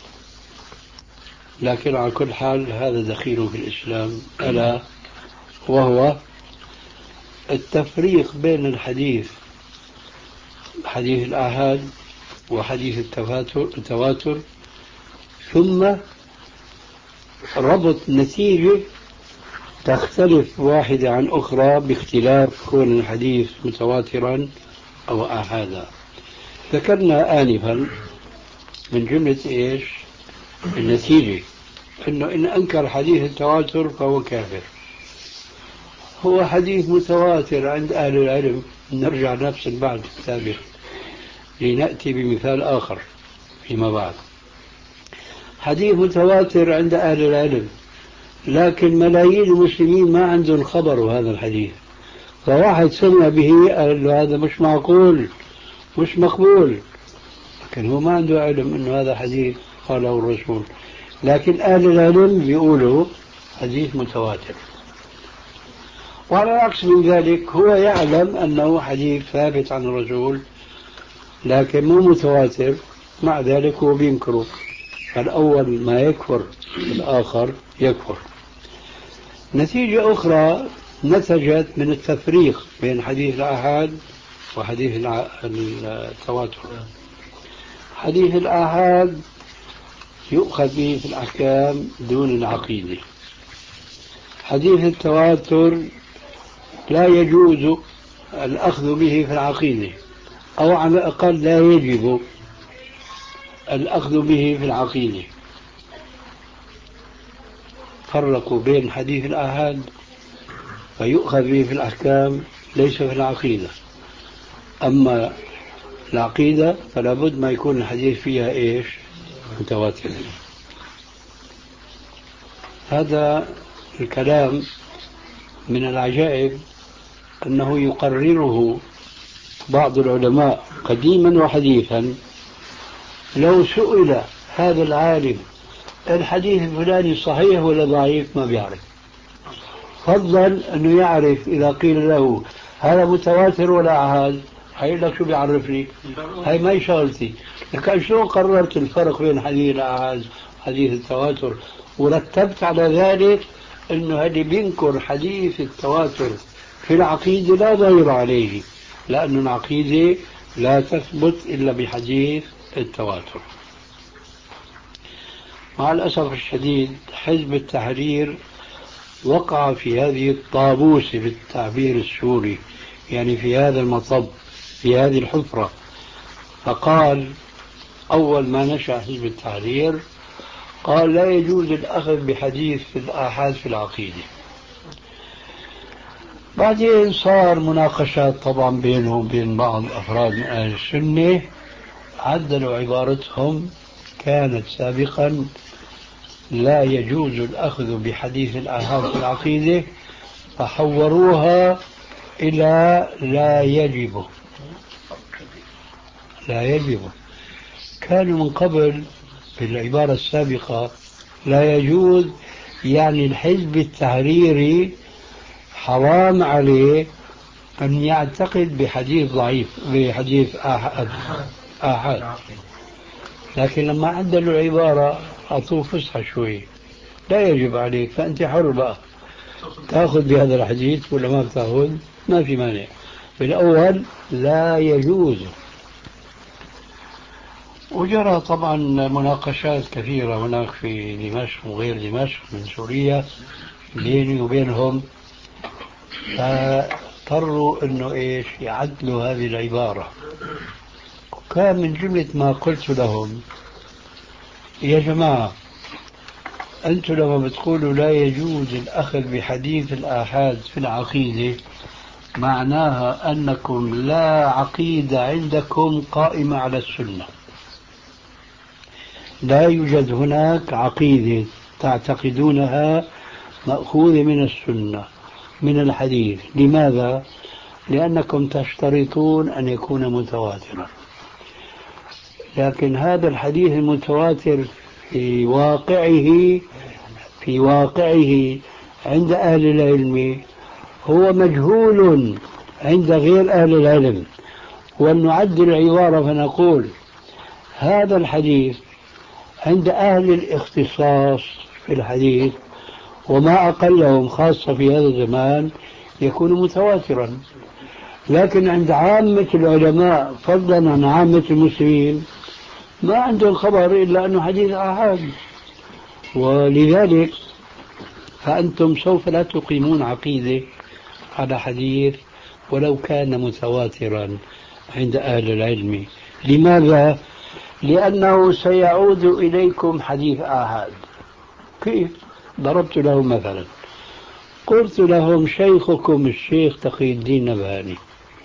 لكن على كل حال هذا دخيل في الإسلام، ألا وهو التفريق بين الحديث حديث الآحاد وحديث التواتر، ثم ربط نتيجة تختلف واحدة عن أخرى باختلاف كون الحديث متواترا أو آحادا. ذكرنا آنفا من جملة إيش النتيجة، إنه إن أنكر حديث التواتر فهو كافر. هو حديث متواتر عند أهل العلم. نرجع نفس البعض السابق لنأتي بمثال آخر فيما بعد. حديث متواتر عند أهل العلم، لكن ملايين المسلمين ما عندهم خبر هذا الحديث، فواحد سمع به قال له هذا مش معقول مش مقبول، لكن هو ما عنده علم أنه هذا حديث قاله الرسول. لكن أهل العلم بيقولوا حديث متواتر. وعلى العكس من ذلك هو يعلم أنه حديث ثابت عن الرسول لكن مو متواتر، مع ذلك هو بينكره. فالأول ما يكفر الآخر يكفر. نتيجة أخرى نتجت من التفريق بين حديث الآحاد وحديث التواتر. حديث الآحاد يؤخذ به في الأحكام دون العقيدة. حديث التواتر لا يجوز الأخذ به في العقيدة، أو على الأقل لا يجب الأخذ به في العقيدة. فرقوا بين حديث الآحاد فيؤخذ به في الأحكام ليس في العقيدة، أما العقيدة فلا بد ما يكون الحديث فيها إيش متواتر. هذا الكلام من العجائب أنه يقرره بعض العلماء قديما وحديثا. لو سئل هذا العالم الحديث الفلاني صحيح ولا ضعيف ما بيعرف، فضلا أنه يعرف إذا قيل له هذا متواتر ولا آحاد هيقول لك شو بيعرفني، هاي ما شغلتي. لكن شو قررت الفرق بين حديث الآحاد وحديث التواتر ورتبت على ذلك أنه اللي بينكر حديث التواتر في العقيدة لا ضير عليه، لأن العقيدة لا تثبت إلا بحديث التواتر. مع الأسف الشديد حزب التحرير وقع في هذه الطابوسة بالتعبير السوري، يعني في هذا المطب، في هذه الحفرة. فقال أول ما نشأ حزب التحرير قال لا يجوز الأخذ بحديث الآحاد في العقيدة. بعدين صار مناقشات طبعا بينهم وبين بعض أفراد من أهل السنة، عدلوا عبارتهم، كانت سابقا لا يجوز الأخذ بحديث الآحاد في العقيدة، فحوروها إلى لا يجب. لا يجب كانوا من قبل في العبارة السابقة لا يجوز، يعني الحزب التحريري حرام عليه أن يعتقد بحديث ضعيف، بحديث آحاد آحاد. لكن لما عدلوا العبارة أعطوه فسحة شوي، لا يجب عليك، فأنت حر بقى تأخذ بهذا الحديث ولا ما بتأخذ، ما في مانع. بالأول لا يجوز. وجرى طبعا مناقشات كثيرة هناك في دمشق وغير دمشق من سوريا بيني وبينهم، فاضطروا انه ايش يعدلوا هذه العبارة. كان من جملة ما قلت لهم يا جماعة أنتم لما بتقولوا لا يجوز الأخذ بحديث الآحاد في العقيدة معناها أنكم لا عقيدة عندكم قائمة على السنة، لا يوجد هناك عقيدة تعتقدونها مأخوذة من السنة من الحديث. لماذا؟ لأنكم تشترطون أن يكون متواترا، لكن هذا الحديث المتواتر في واقعه في واقعه عند أهل العلم هو مجهول عند غير أهل العلم. ونعدل العبارة فنقول هذا الحديث عند أهل الاختصاص في الحديث وما أقلهم خاصة في هذا الزمان يكون متواترا، لكن عند عامة العلماء فضلا عن عامة المسلمين ما عندهم خبر إلا أنه حديث آحاد. ولذلك فأنتم سوف لا تقيمون عقيدة على حديث ولو كان متواترا عند أهل العلم. لماذا؟ لأنه سيعود إليكم حديث آحاد. كيف؟ ضربت لهم مثلا، قلت لهم شيخكم الشيخ تقي الدين نبهاني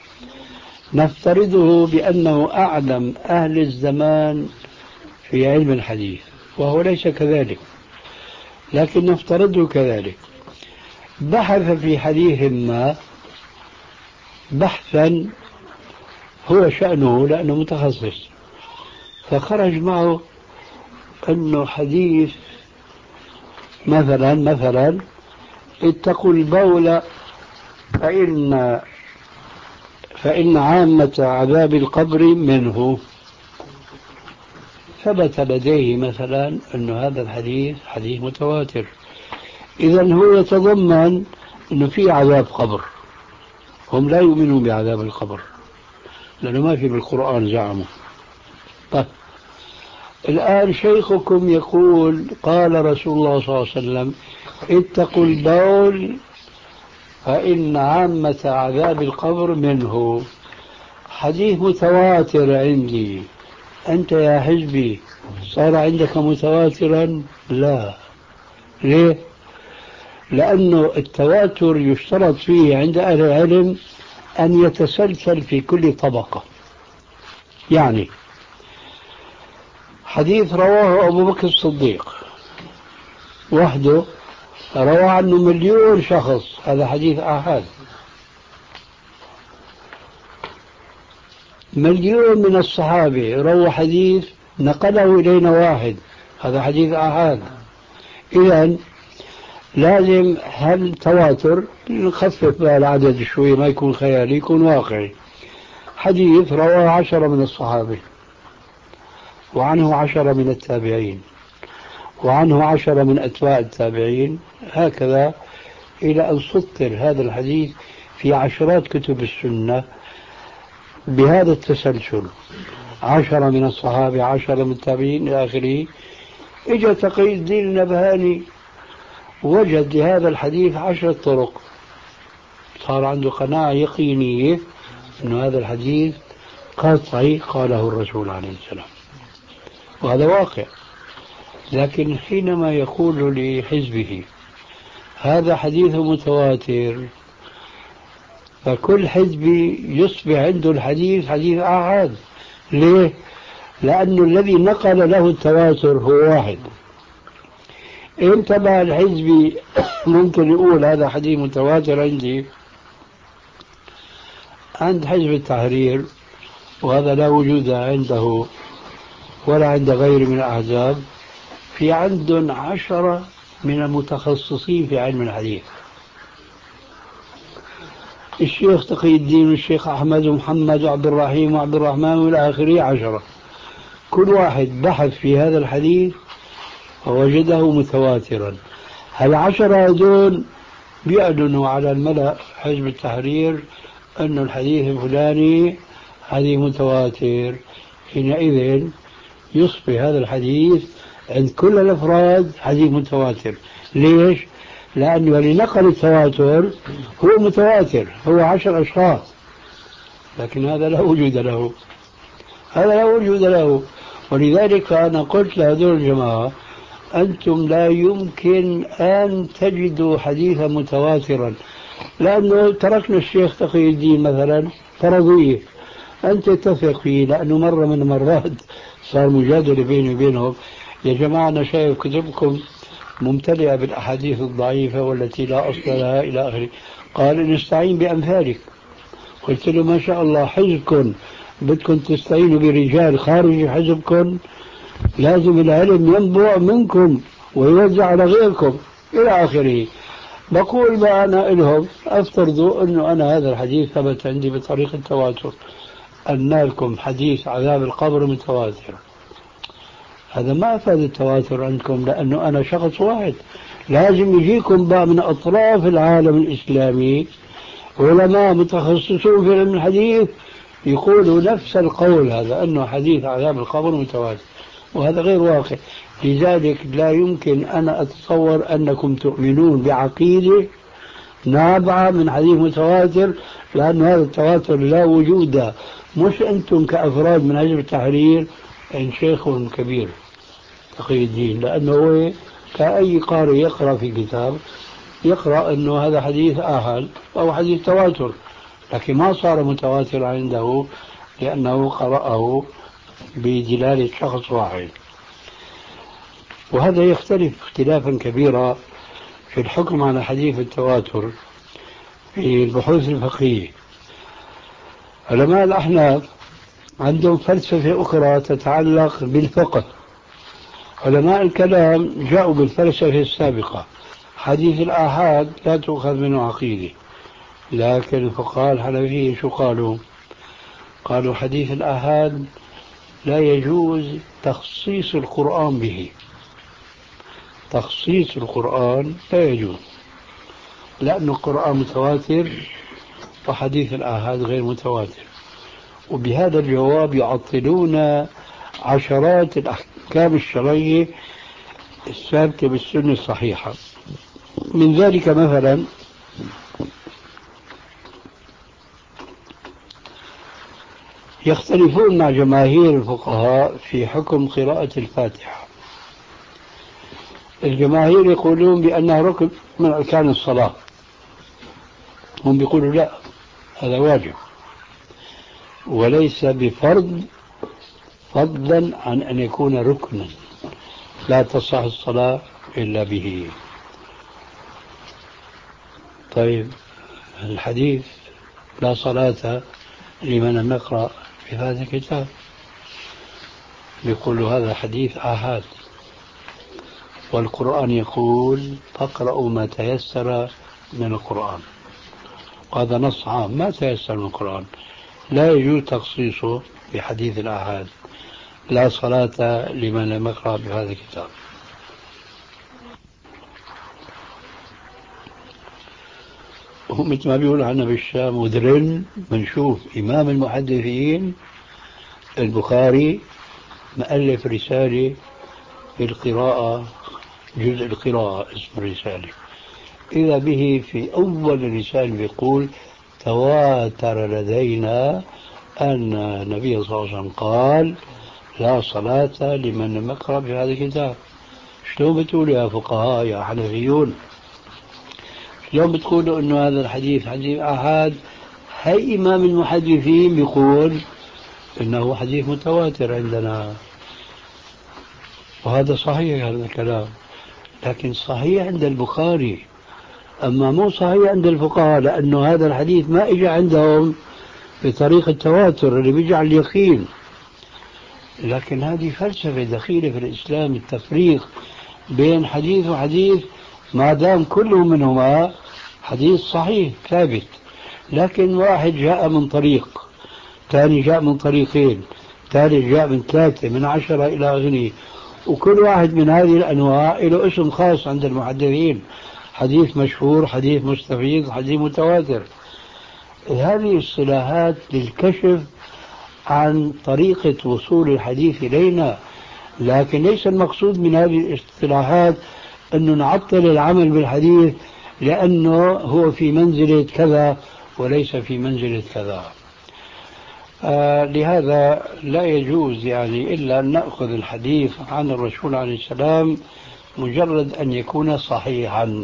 نفترضه بأنه أعلم أهل الزمان في علم الحديث، وهو ليس كذلك، لكن نفترضه كذلك. بحث في حديث ما بحثا هو شأنه لأنه متخصص، فخرج معه أنه حديث مثلا مثلا اتقوا البول فإن فإن عامة عذاب القبر منه. ثبت لديه مثلا أن هذا الحديث حديث متواتر، إذن هو يتضمن أنه في عذاب قبر. هم لا يؤمنون بعذاب القبر لأنه ما في بالقرآن زعموا. طيب الآن شيخكم يقول قال رسول الله صلى الله عليه وسلم اتقوا البول فإن عامة عذاب القبر منه، حديث متواتر عندي. أنت يا حزبي صار عندك متواترا؟ لا. ليه؟ لأنه التواتر يشترط فيه عند أهل العلم أن يتسلسل في كل طبقة. يعني حديث رواه أبو بكر الصديق وحده روى عنه مليون شخص، هذا حديث آحاد. مليون من الصحابة روى حديث نقله إلينا واحد، هذا حديث آحاد. إذن لازم هل تواتر نخفف بقى العدد شوي، ما يكون خيالي يكون واقعي. حديث رواه عشرة من الصحابة وعنه عشرة من التابعين وعنه عشرة من أتباع التابعين، هكذا إلى أن سطر هذا الحديث في عشرات كتب السنة بهذا التسلسل، عشرة من الصحابة، عشرة من التابعين إلى آخره. إجا تقي الدين النبهاني وجد لهذا الحديث عشرة طرق، صار عنده قناعة يقينية أن هذا الحديث قطعي قاله الرسول عليه السلام، وهذا واقع. لكن حينما يقول لحزبه هذا حديث متواتر، فكل حزب يصبح عنده الحديث حديث آحاد. ليه؟ لأنه الذي نقل له التواتر هو واحد. إن تبع الحزب ممكن يقول هذا حديث متواتر عندي، عند حزب التحرير، وهذا لا وجود عنده ولا عند غيره من الأحزاب، في عندهم عشرة من المتخصصين في علم الحديث، الشيخ تقي الدين والشيخ أحمد ومحمد وعبد الرحيم وعبد الرحمن والى آخره، عشرة، كل واحد بحث في هذا الحديث ووجده متواترا. هالعشرة هذول بيعلنوا على الملأ حزب التحرير أن الحديث الفلاني حديث متواتر، حينئذ يصبح هذا الحديث عند كل الأفراد حديث متواتر. ليش؟ لأنه اللي نقل التواتر هو متواتر، هو عشر أشخاص، لكن هذا لا وجود له، هذا لا وجود له. ولذلك أنا قلت لهذول الجماعة أنتم لا يمكن أن تجدوا حديثا متواترا، لأنه تركنا الشيخ تقي الدين مثلا فرضية، أنت تثق فيه، لأنه مرة من المرات صار مجادلة بيني وبينهم، يا جماعة أنا شايف كتبكم ممتلئة بالأحاديث الضعيفة والتي لا أصل لها إلى آخره. قال نستعين بأمثالك. قلت له ما شاء الله، حزبكم بدكم تستعينوا برجال خارج حزبكم، لازم العلم ينبع منكم ويوزع على غيركم إلى آخره. بقول بقى أنا لهم أفترضوا أنه أنا هذا الحديث ثبت عندي بطريقة التواتر، أن لكم حديث عذاب القبر متواتر، هذا ما أفاد التواتر عندكم، لأنه أنا شخص واحد. لازم يجيكم بقى من أطراف العالم الإسلامي علماء متخصصون في علم الحديث يقولوا نفس القول هذا، أنه حديث عذاب القبر متواتر، وهذا غير واقع. لذلك لا يمكن أنا أتصور أنكم تؤمنون بعقيدة نابعة من حديث متواتر، لأن هذا التواتر لا وجود. مش أنتم كأفراد من حزب التحرير إن شيخ كبير تقي الدين، لأنه هو كأي قارئ يقرأ في كتاب يقرأ أنه هذا حديث آحاد أو حديث تواتر، لكن ما صار متواتر عنده لأنه قرأه بدلالة شخص واحد. وهذا يختلف اختلافا كبيرا في الحكم على حديث التواتر في البحوث الفقهية. علماء الأحناف عندهم فلسفة أخرى تتعلق بالفقه، علماء الكلام جاءوا بالفلسفة السابقة، حديث الآحاد لا تؤخذ منه عقيدة. لكن الفقهاء الحنفية شو قالوا؟ قالوا حديث الآحاد لا يجوز تخصيص القرآن به، تخصيص القرآن لا يجوز، لأن القرآن متواتر وحديث الآحاد غير متواتر. وبهذا الجواب يعطلون عشرات الأحكام الشرعية الثابتة بالسنة الصحيحة. من ذلك مثلا يختلفون مع جماهير الفقهاء في حكم قراءة الفاتحة. الجماهير يقولون بأنها ركن من أركان الصلاة، هم بيقولوا لا، هذا واجب وليس بفرض، فضلا عن أن يكون ركنا لا تصح الصلاة إلا به. طيب الحديث لا صلاة لمن لم يقرأ في هذا الكتاب، يقول هذا حديث آحاد، والقرآن يقول فاقرأوا ما تيسر من القرآن، وهذا نص عام ما تيسر من القرآن، لا يجوز تخصيصه بحديث الآحاد لا صلاة لمن لم يقرأ بهذا الكتاب. ومثل ما بيقولوا عنا بالشام ودرن بنشوف إمام المحدثين البخاري مؤلف رسالة في القراءة، جزء القراءة اسم الرسالة، إذا به في أول الرسالة بيقول تواتر لدينا أن النبي صلى الله عليه وسلم قال لا صلاة لمن لم يقرأ بهذا الكتاب. شلون بتقولوا يا فقهاء يا حنفيون، شلون بتقولوا أنه هذا الحديث حديث أحد؟ هي إمام المحدثين بيقول إنه حديث متواتر عندنا، وهذا صحيح هذا الكلام، لكن صحيح عند البخاري، أما مو صحيح عند الفقهاء، لأنه هذا الحديث ما إجا عندهم بطريقة التواتر اللي بيجعل اليقين. لكن هذه فلسفة دخيلة في الإسلام، التفريق بين حديث وحديث ما دام كل منهما حديث صحيح ثابت، لكن واحد جاء من طريق، ثاني جاء من طريقين، ثالث جاء من ثلاثة من عشرة إلى آخره، وكل واحد من هذه الأنواع له اسم خاص عند المحدثين، حديث مشهور، حديث مستفيض، حديث متواتر. هذه الصلاحات للكشف عن طريقة وصول الحديث إلينا، لكن ليس المقصود من هذه الاصطلاحات أنه نعطل العمل بالحديث لأنه هو في منزلة كذا وليس في منزلة كذا. آه لهذا لا يجوز يعني إلا أن نأخذ الحديث عن الرسول عليه السلام مجرد أن يكون صحيحا.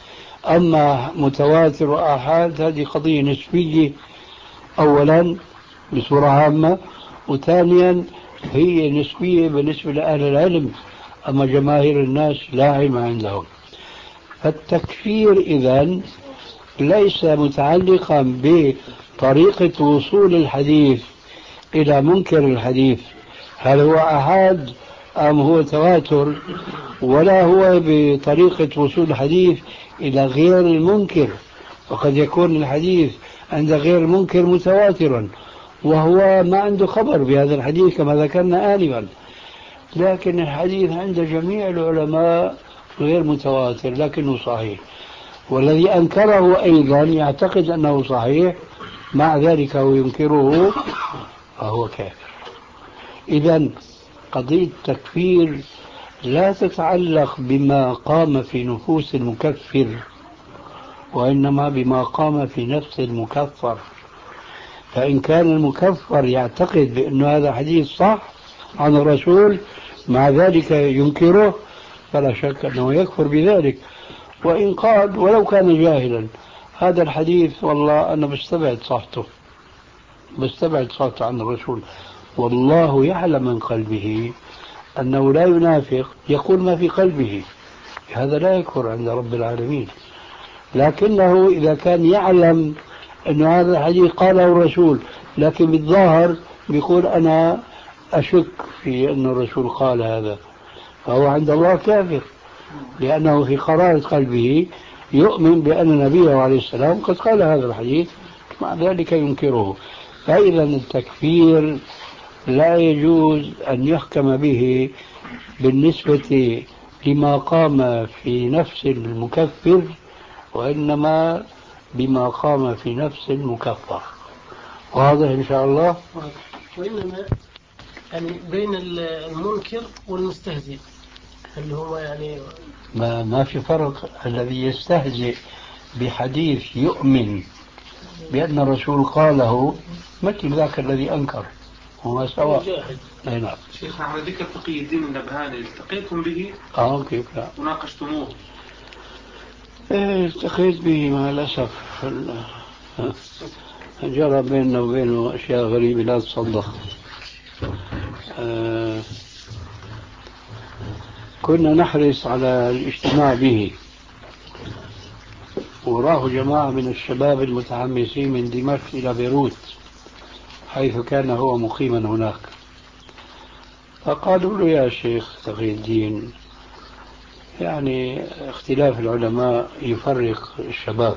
أما متواتر وآحاد هذه قضية نسبية أولا بصورة عامة، وثانيا هي نسبية بالنسبة لأهل العلم، أما جماهير الناس لا علم عندهم. فالتكفير إذن ليس متعلقا بطريقة وصول الحديث إلى منكر الحديث، هل هو آحاد أم هو تواتر، ولا هو بطريقة وصول الحديث إلى غير المنكر، وقد يكون الحديث عند غير المنكر متواترا وهو ما عنده خبر بهذا الحديث كما ذكرنا آنفا، لكن الحديث عند جميع العلماء غير متواتر لكنه صحيح، والذي أنكره أيضا يعتقد أنه صحيح مع ذلك وينكره فهو كافر. إذن قضية التكفير لا تتعلق بما قام في نفوس المكفر، وإنما بما قام في نفس المكفر. فإن كان المكفر يعتقد بأن هذا حديث صح عن الرسول مع ذلك ينكره فلا شك أنه يكفر بذلك. وإن قال ولو كان جاهلا هذا الحديث والله أنا بستبعد صحته، بستبعد صحته عن الرسول، والله يعلم من قلبه أنه لا ينافق، يقول ما في قلبه، هذا لا يكفر عند رب العالمين. لكنه إذا كان يعلم أن هذا الحديث قاله الرسول لكن بالظاهر بيقول أنا أشك في أن الرسول قال هذا، فهو عند الله كافر، لأنه في قرارة قلبه يؤمن بأن النبي عليه السلام قد قال هذا الحديث مع ذلك ينكره. فإذا التكفير لا يجوز أن يحكم به بالنسبة لما قام في نفس المكفر، وإنما بما قام في نفس المكفر. واضح إن شاء الله؟ وإنما يعني بين المنكر والمستهزئ اللي هو يعني ما, ما في فرق. الذي يستهزئ بحديث يؤمن بأن الرسول قاله مثل ذاك الذي أنكر، هو سواء. أي نعم. شيخ على ذكر تقي الدين النبهاني التقيتم به؟ آه كيف لا. وناقشتموه؟ إيه التقيت به مع الأسف، جرى بيننا وبينه أشياء غريبة لا تصدق. آه كنا نحرص على الاجتماع به، وراه جماعة من الشباب المتحمسين من دمشق إلى بيروت حيث كان هو مقيما هناك، فقالوا له يا شيخ تقي الدين يعني اختلاف العلماء يفرق الشباب،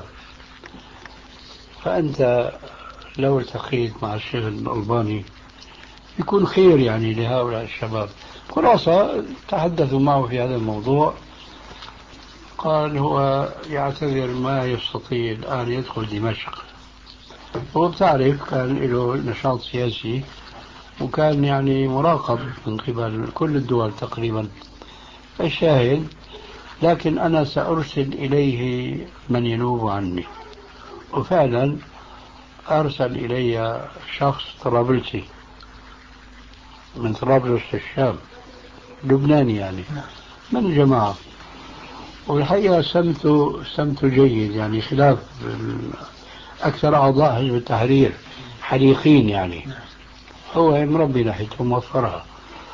فأنت لو التقيت مع الشيخ الألباني يكون خير يعني لهؤلاء الشباب. خلاصة تحدثوا معه في هذا الموضوع، قال هو يعتذر ما يستطيع الآن يدخل دمشق. هو بتعرف كان له نشاط سياسي وكان يعني مراقب من قبل كل الدول تقريبا. الشاهد لكن أنا سأرسل إليه من ينوب عني. وفعلا أرسل إلي شخص طرابلسي من طرابلس الشام، لبناني يعني، من الجماعة. والحقيقة سمته سمته جيد، يعني خلاف أكثر أعضاء حزب التحرير حريقين يعني. هو مربي لحيته موفرها،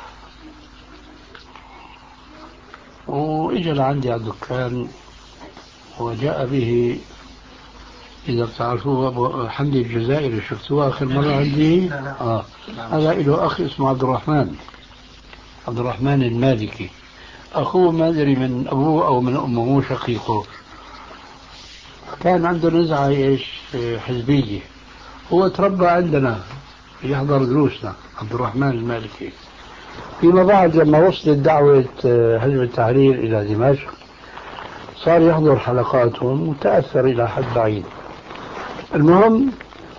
وإجا لعندي على الدكان وجاء به، إذا بتعرفوه أبو حمدي الجزائري، شفتوه آخر مرة عندي؟ آه. هذا له أخ اسمه عبد الرحمن، عبد الرحمن المالكي، أخوه ما أدري من أبوه أو من أمه، مو شقيقه. كان عنده نزعة إيش حزبية. هو تربى عندنا يحضر دروسنا، عبد الرحمن المالكي. فيما بعد لما وصلت دعوة حزب التحرير إلى دمشق صار يحضر حلقاتهم وتأثر إلى حد بعيد. المهم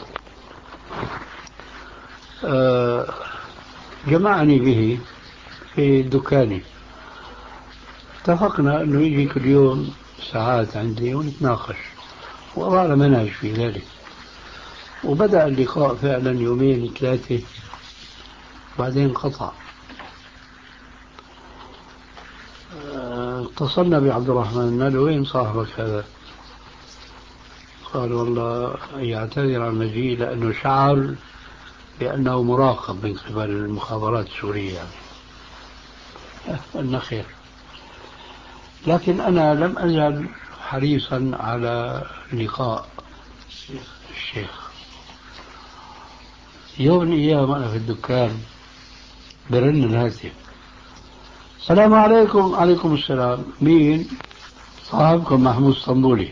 جمعني به في دكاني، اتفقنا أنه يجي كل يوم ساعات عندي ونتناقش، وأضع منهج في ذلك. وبدأ اللقاء فعلا يومين ثلاثة، بعدين قطع. اتصلنا بعبد الرحمن، قال له وين صاحبك هذا؟ قال والله يعتذر عن المجيء لأنه شعر بأنه مراقب من قبل المخابرات السورية يعني. قلنا خير. لكن أنا لم أزل حريصا على لقاء الشيخ. يوم من الأيام أنا في الدكان برن الهاتف، السلام عليكم. عليكم السلام. مين؟ صاحبكم محمود اسطنبولي.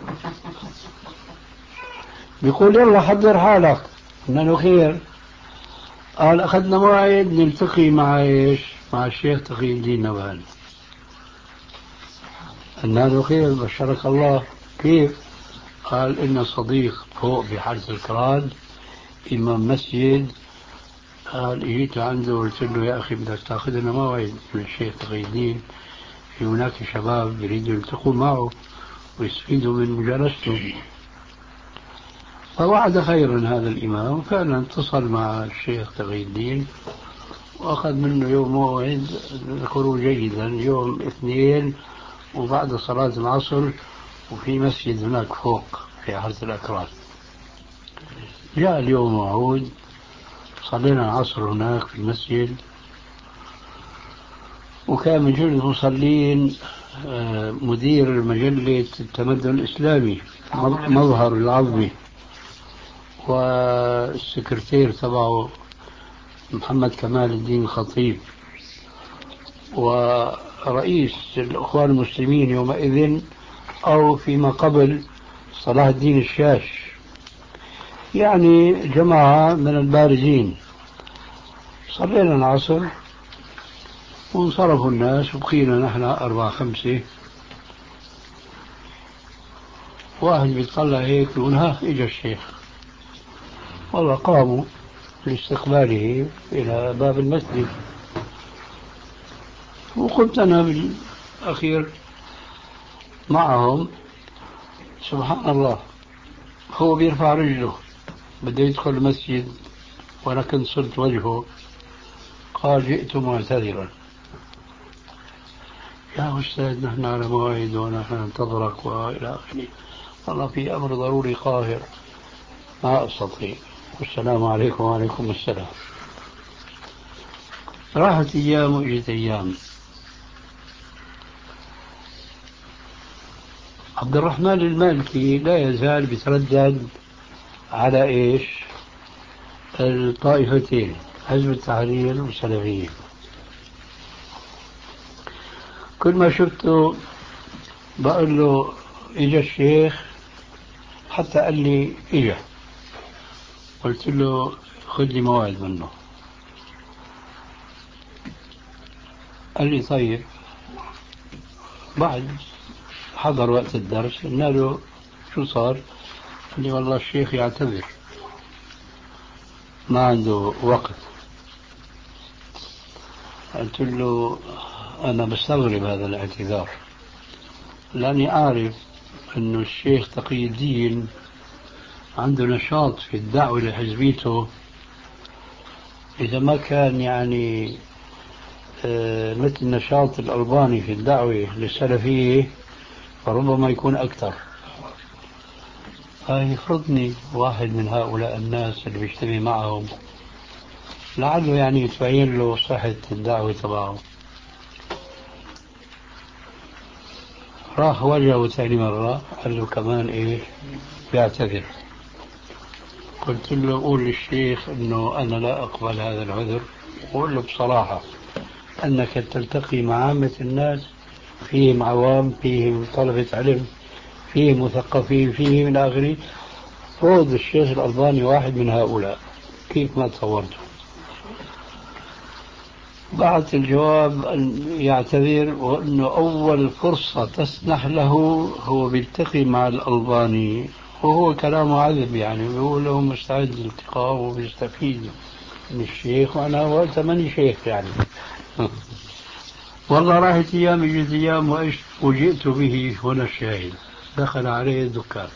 بيقول يلا حضر حالك. قلنا له خير. قال أخذنا موعد نلتقي مع إيش؟ مع الشيخ تقي الدين نبهان. قلنا له خير بشرك الله. كيف؟ قال إن صديق فوق بحارة الكراد إمام مسجد، قال إجيت عنده قلت له يا أخي بدك تأخذ لنا موعد من الشيخ تقي الدين، في هناك شباب يريدوا يلتقوا معه ويستفيدوا من مجالسته. فوعد خيرا هذا الإمام، فعلا اتصل مع الشيخ تقي الدين وأخذ منه يوم موعد ذكره جيدا، يوم اثنين وبعد صلاة العصر، وفي مسجد هناك فوق في حارة الأكراد. جاء اليوم موعود، صلينا العصر هناك في المسجد، وكان من جملة المصلين مدير مجلة التمدن الإسلامي مظهر العظمي، والسكرتير تبعه محمد كمال الدين الخطيب، ورئيس الأخوان المسلمين يومئذ أو فيما قبل صلاح الدين الشاش، يعني جماعة من البارزين. صلينا العصر وانصرفوا الناس وبقينا نحن أربعة خمسة. واحد بيطلع هيك يقول ها إجا الشيخ. والله قاموا لاستقباله إلى باب المسجد، وقمت أنا بالأخير معهم. سبحان الله، هو بيرفع رجله بده يدخل المسجد وأنا كنت صرت وجهه. قال جئت معتذرا. يا أستاذ نحن على موعد ونحن ننتظرك وإلى آخره. والله في أمر ضروري قاهر ما أستطيع. والسلام عليكم. وعليكم السلام. راحت أيام وإجت أيام. عبد الرحمن المالكي لا يزال بيتردد على إيش؟ الطائفتين، حزب التحرير والسلفية. كل ما شفته بقول له إجا الشيخ، حتى قال لي إجا، قلت له خذ لي موعد منه. قال لي طيب. بعد حضر وقت الدرس، قلنا له شو صار؟ قال لي والله الشيخ يعتذر ما عنده وقت. قلت له أنا بستغرب هذا الاعتذار، لأني أعرف أنه الشيخ تقي الدين عنده نشاط في الدعوة لحزبيته، إذا ما كان يعني مثل نشاط الألباني في الدعوة للسلفية فربما يكون أكثر. فيفرضني واحد من هؤلاء الناس اللي بيجتمع معهم لعله يعني تبين له صحة الدعوة تبعه. راح وجهه ثاني مرة قال له كمان إيه بيعتذر. قلت له قول للشيخ إنه أنا لا أقبل هذا العذر، وقول له بصراحة أنك تلتقي مع عامة الناس، فيهم عوام، فيهم طلبة علم، فيهم مثقفين، فيهم من آخره. فوض الشيخ الألباني واحد من هؤلاء كيف ما تصورته. بعت الجواب أن يعتذر، وأنه أول فرصة تسنح له هو بيلتقي مع الألباني، وهو كلامه عذب يعني، بيقول له مستعد للالتقاء وبيستفيد من الشيخ، وأنا وقتها ماني شيخ يعني. والله راحت أيام يجي أيام وإيش فوجئت به هنا الشاهد. دخل عليه الدكان،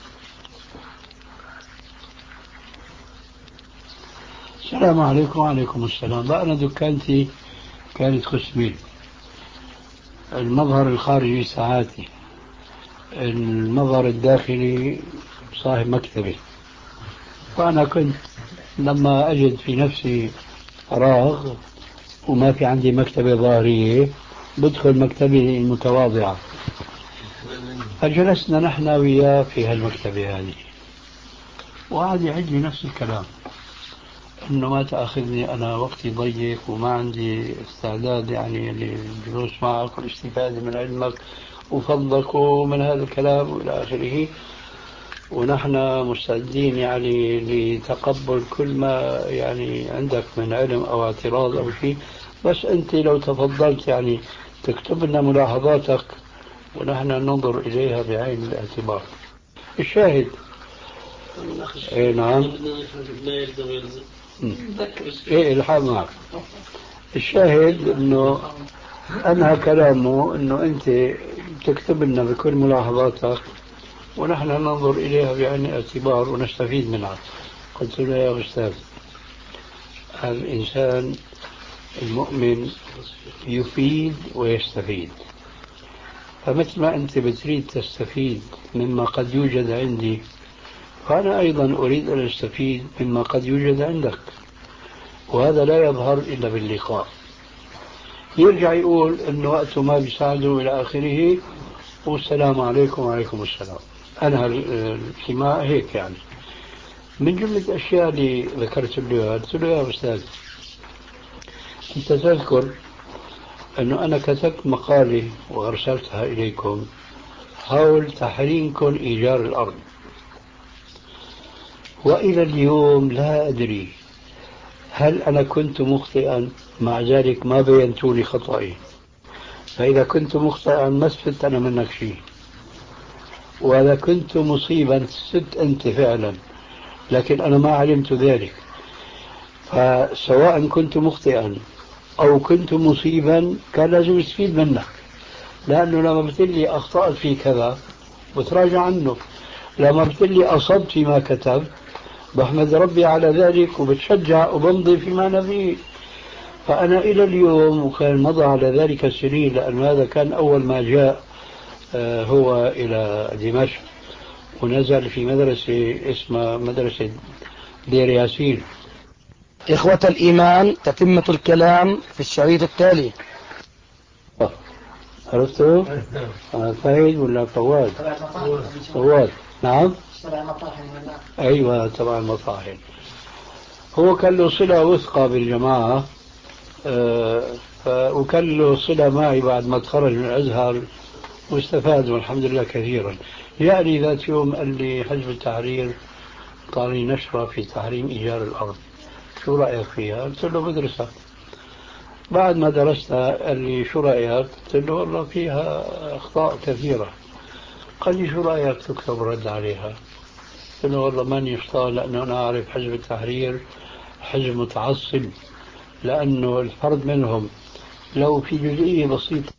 السلام عليكم. وعليكم السلام. بقى أنا دكانتي كانت قسمين، المظهر الخارجي ساعاتي، المظهر الداخلي صاحب مكتبي. فأنا كنت لما أجد في نفسي فراغ وما في عندي مكتبة ظاهرية بدخل مكتبي المتواضعة. فجلسنا نحن وياه في هالمكتبة هذه، وقعد يعد لي نفس الكلام، انه ما تاخذني انا وقتي ضيق وما عندي استعداد يعني للجلوس معك والاستفاده من علمك وفضلك ومن هذا الكلام والى اخره، ونحن مستعدين يعني لتقبل كل ما يعني عندك من علم او اعتراض او شيء، بس انت لو تفضلت يعني تكتب لنا ملاحظاتك ونحن ننظر اليها بعين الاعتبار. الشاهد اي نعم لا يلزم يلزم ايه الحال معك. الشاهد انه انهى كلامه انه انت تكتب لنا بكل ملاحظاتك ونحن ننظر اليها بعين الاعتبار ونستفيد منها. قلت له يا استاذ، الانسان المؤمن يفيد ويستفيد، فمثل ما انت بتريد تستفيد مما قد يوجد عندي، فأنا أيضا أريد أن أستفيد مما قد يوجد عندك، وهذا لا يظهر إلا باللقاء. يرجع يقول أنه وقته ما بيساعده إلى آخره، والسلام عليكم وعليكم السلام. أنا الاجتماع هيك يعني. من جملة الأشياء اللي ذكرت له قلت له يا أستاذ، أنت تذكر أنه أنا كتبت مقالة وأرسلتها إليكم حول تحريمكم إيجار الأرض، وإلى اليوم لا أدري هل أنا كنت مخطئا، مع ذلك ما بينتوا لي خطأي. فإذا كنت مخطئا ما استفدت أنا منك شيء، وإذا كنت مصيبا استفدت أنت فعلا، لكن أنا ما علمت ذلك. فسواء كنت مخطئا أو كنت مصيبا كان لازم استفيد منك، لأنه لما بتقول لي أخطأت في كذا بتراجع عنه، لما بتقول لي أصبت فيما كتبت بحمد ربي على ذلك وبتشجع وبمضي فيما أنا فيه. فأنا إلى اليوم، وكان مضى على ذلك سنين، لأن هذا كان أول ما جاء هو إلى دمشق ونزل في مدرسة اسمها مدرسة دير ياسين. إخوة الإيمان، تتمة الكلام في الشريط التالي. عرفتوا؟ فايد ولا فواد؟ فواد. نعم. أيوة تبع المطاحن. هو كان له صلة وثقة بالجماعة، أه وكان له صلة معي بعد ما تخرج من الأزهر واستفاد والحمد لله كثيرا. يعني ذات يوم قال لي حزب التحرير طالي نشرة في تحريم إيجار الأرض، شو رأيك فيها؟ قلت له بدرسها. بعد ما درستها قال لي شو رأيك؟ قلت له والله فيها أخطاء كثيرة. قال لي شو رأيك تكتب رد عليها؟ قلت له والله ماني مشتاق، لأنه أنا أعرف حزب التحرير حزب متعصب، لأنه الفرد منهم لو في جزئية بسيطة